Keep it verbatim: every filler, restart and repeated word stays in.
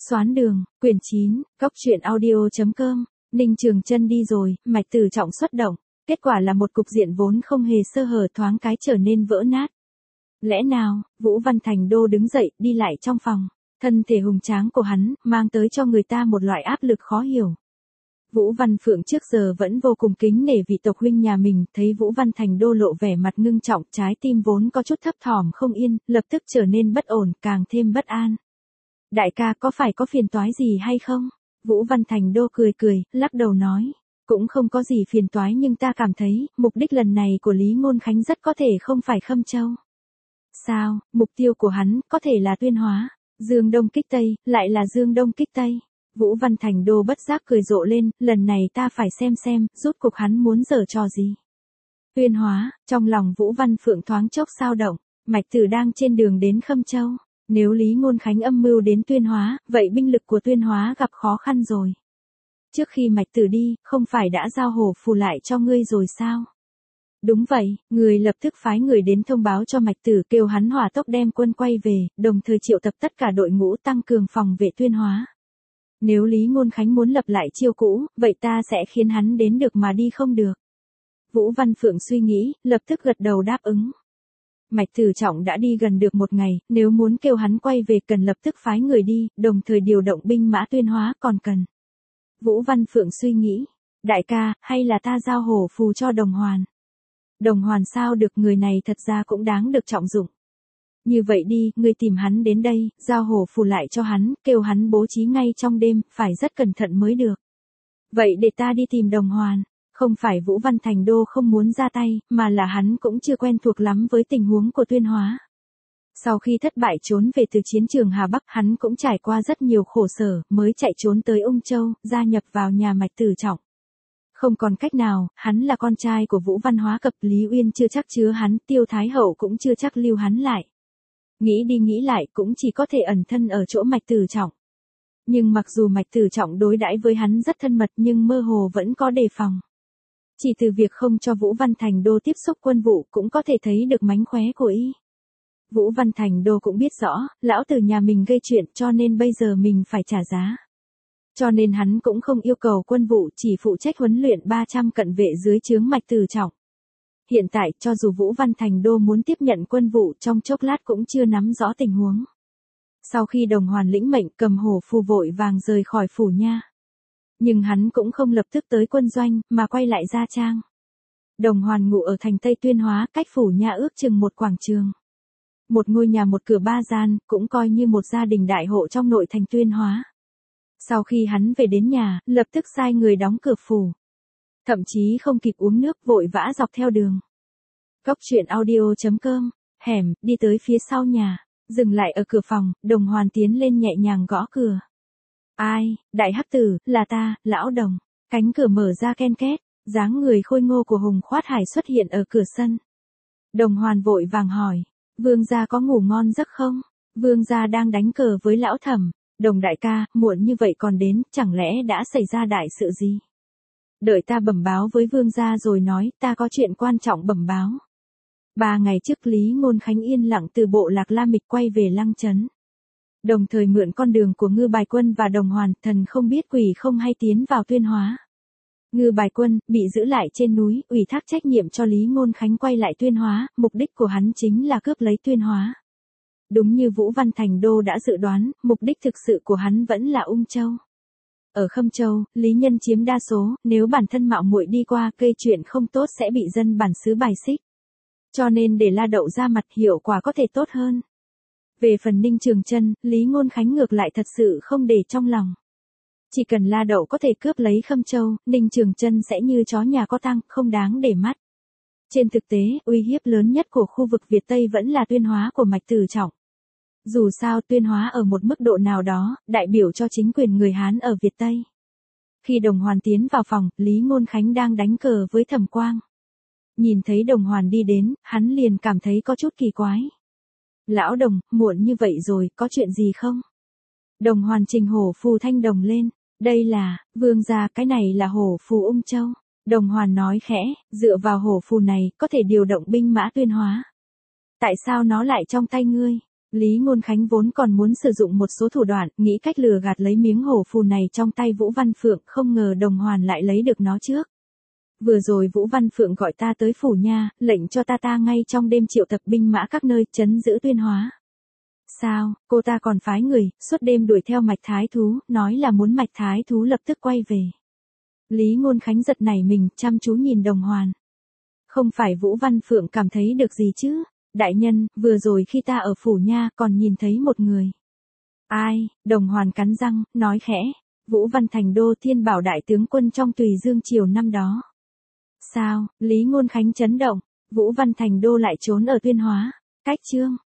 Xoán đường, quyển chín, góc truyện audio.com, Ninh Trường Chân đi rồi, Mạch Tử Trọng xuất động, kết quả là một cục diện vốn không hề sơ hở thoáng cái trở nên vỡ nát. Lẽ nào, Vũ Văn Thành Đô đứng dậy, đi lại trong phòng, thân thể hùng tráng của hắn, mang tới cho người ta một loại áp lực khó hiểu. Vũ Văn Phượng trước giờ vẫn vô cùng kính nể vị tộc huynh nhà mình, thấy Vũ Văn Thành Đô lộ vẻ mặt ngưng trọng, trái tim vốn có chút thấp thỏm không yên, lập tức trở nên bất ổn, càng thêm bất an. Đại ca có phải có phiền toái gì hay không? Vũ Văn Thành Đô cười cười, lắc đầu nói. Cũng không có gì phiền toái nhưng ta cảm thấy, mục đích lần này của Lý Ngôn Khánh rất có thể không phải Khâm Châu. Sao, mục tiêu của hắn, có thể là Tuyên Hóa, Dương Đông kích Tây, lại là Dương Đông kích Tây. Vũ Văn Thành Đô bất giác cười rộ lên, lần này ta phải xem xem, rốt cuộc hắn muốn giở trò gì. Tuyên Hóa, trong lòng Vũ Văn Phượng thoáng chốc sao động, Mạch Tử đang trên đường đến Khâm Châu. Nếu Lý Ngôn Khánh âm mưu đến Tuyên Hóa, vậy binh lực của Tuyên Hóa gặp khó khăn rồi. Trước khi Mạch Tử đi, không phải đã giao hổ phù lại cho ngươi rồi sao? Đúng vậy, người lập tức phái người đến thông báo cho Mạch Tử kêu hắn hỏa tốc đem quân quay về, đồng thời triệu tập tất cả đội ngũ tăng cường phòng vệ Tuyên Hóa. Nếu Lý Ngôn Khánh muốn lập lại chiêu cũ, vậy ta sẽ khiến hắn đến được mà đi không được. Vũ Văn Phượng suy nghĩ, lập tức gật đầu đáp ứng. Mạch Tử Trọng đã đi gần được một ngày, nếu muốn kêu hắn quay về cần lập tức phái người đi, đồng thời điều động binh mã Tuyên Hóa còn cần. Vũ Văn Phượng suy nghĩ, đại ca, hay là ta giao hổ phù cho Đồng Hoàn. Đồng Hoàn sao được, người này thật ra cũng đáng được trọng dụng. Như vậy đi, ngươi tìm hắn đến đây, giao hổ phù lại cho hắn, kêu hắn bố trí ngay trong đêm, phải rất cẩn thận mới được. Vậy để ta đi tìm Đồng Hoàn. Không phải Vũ Văn Thành Đô không muốn ra tay, mà là hắn cũng chưa quen thuộc lắm với tình huống của Tuyên Hóa. Sau khi thất bại trốn về từ chiến trường Hà Bắc, hắn cũng trải qua rất nhiều khổ sở, mới chạy trốn tới Ung Châu, gia nhập vào nhà Mạch Tử Trọng. Không còn cách nào, hắn là con trai của Vũ Văn Hóa Cập, Lý Uyên chưa chắc chứa hắn, Tiêu Thái Hậu cũng chưa chắc lưu hắn lại. Nghĩ đi nghĩ lại cũng chỉ có thể ẩn thân ở chỗ Mạch Tử Trọng. Nhưng mặc dù Mạch Tử Trọng đối đãi với hắn rất thân mật nhưng mơ hồ vẫn có đề phòng. Chỉ từ việc không cho Vũ Văn Thành Đô tiếp xúc quân vụ cũng có thể thấy được mánh khóe của y. Vũ Văn Thành Đô cũng biết rõ, lão tử nhà mình gây chuyện cho nên bây giờ mình phải trả giá. Cho nên hắn cũng không yêu cầu quân vụ, chỉ phụ trách huấn luyện ba trăm cận vệ dưới trướng Mạch Tử Trọng. Hiện tại, cho dù Vũ Văn Thành Đô muốn tiếp nhận quân vụ trong chốc lát cũng chưa nắm rõ tình huống. Sau khi Đồng Hoàn lĩnh mệnh cầm hổ phù vội vàng rời khỏi phủ nha. Nhưng hắn cũng không lập tức tới quân doanh, mà quay lại Gia Trang. Đồng Hoàn ngụ ở thành Tây Tuyên Hóa, cách phủ nha ước chừng một quảng trường. Một ngôi nhà một cửa ba gian, cũng coi như một gia đình đại hộ trong nội thành Tuyên Hóa. Sau khi hắn về đến nhà, lập tức sai người đóng cửa phủ. Thậm chí không kịp uống nước, vội vã dọc theo đường. Góc truyện audio.com, hẻm, đi tới phía sau nhà, dừng lại ở cửa phòng, Đồng Hoàn tiến lên nhẹ nhàng gõ cửa. Ai, đại hắc tử, là ta, lão Đồng. Cánh cửa mở ra ken két, dáng người khôi ngô của Hùng Khoát Hải xuất hiện ở cửa sân. Đồng Hoàn vội vàng hỏi, Vương gia có ngủ ngon giấc không? Vương gia đang đánh cờ với lão Thẩm. Đồng đại ca, muộn như vậy còn đến, chẳng lẽ đã xảy ra đại sự gì? Đợi ta bẩm báo với Vương gia rồi nói, ta có chuyện quan trọng bẩm báo. Ba ngày trước Lý Ngôn Khánh yên lặng từ bộ Lạc La Mịch quay về Lăng Trấn. Đồng thời mượn con đường của Ngư Bài Quân và Đồng Hoàn, thần không biết quỷ không hay tiến vào Tuyên Hóa. Ngư Bài Quân bị giữ lại trên núi, ủy thác trách nhiệm cho Lý Ngôn Khánh quay lại Tuyên Hóa, mục đích của hắn chính là cướp lấy Tuyên Hóa. Đúng như Vũ Văn Thành Đô đã dự đoán, mục đích thực sự của hắn vẫn là Ung Châu. Ở Khâm Châu, lý nhân chiếm đa số, nếu bản thân mạo muội đi qua gây chuyện không tốt sẽ bị dân bản xứ bài xích. Cho nên để La Đậu ra mặt hiệu quả có thể tốt hơn. Về phần Ninh Trường Chân, Lý Ngôn Khánh ngược lại thật sự không để trong lòng. Chỉ cần La Đậu có thể cướp lấy Khâm Châu, Ninh Trường Chân sẽ như chó nhà có tang, không đáng để mắt. Trên thực tế, uy hiếp lớn nhất của khu vực Việt Tây vẫn là Tuyên Hóa của Mạch Tử Trọng. Dù sao Tuyên Hóa ở một mức độ nào đó, đại biểu cho chính quyền người Hán ở Việt Tây. Khi Đồng Hoàn tiến vào phòng, Lý Ngôn Khánh đang đánh cờ với Thẩm Quang. Nhìn thấy Đồng Hoàn đi đến, hắn liền cảm thấy có chút kỳ quái. Lão Đồng, muộn như vậy rồi, có chuyện gì không? Đồng Hoàn trình hổ phù thanh đồng lên. Đây là, Vương gia, cái này là hổ phù Ung Châu. Đồng Hoàn nói khẽ, dựa vào hổ phù này, có thể điều động binh mã Tuyên Hóa. Tại sao nó lại trong tay ngươi? Lý Ngôn Khánh vốn còn muốn sử dụng một số thủ đoạn, nghĩ cách lừa gạt lấy miếng hổ phù này trong tay Vũ Văn Phượng, không ngờ Đồng Hoàn lại lấy được nó trước. Vừa rồi Vũ Văn Phượng gọi ta tới phủ nha, lệnh cho ta ta ngay trong đêm triệu tập binh mã các nơi, trấn giữ Tuyên Hóa. Sao, cô ta còn phái người, suốt đêm đuổi theo Mạch Thái Thú, nói là muốn Mạch Thái Thú lập tức quay về. Lý Ngôn Khánh giật nảy mình, chăm chú nhìn Đồng Hoàn. Không phải Vũ Văn Phượng cảm thấy được gì chứ? Đại nhân, vừa rồi khi ta ở phủ nha, còn nhìn thấy một người. Ai? Đồng Hoàn cắn răng, nói khẽ. Vũ Văn Thành Đô, Thiên Bảo đại tướng quân trong Tùy Dương triều năm đó. Sao? Lý Ngôn Khánh chấn động. Vũ Văn Thành Đô lại trốn ở Tuyên Hóa. Cách chương.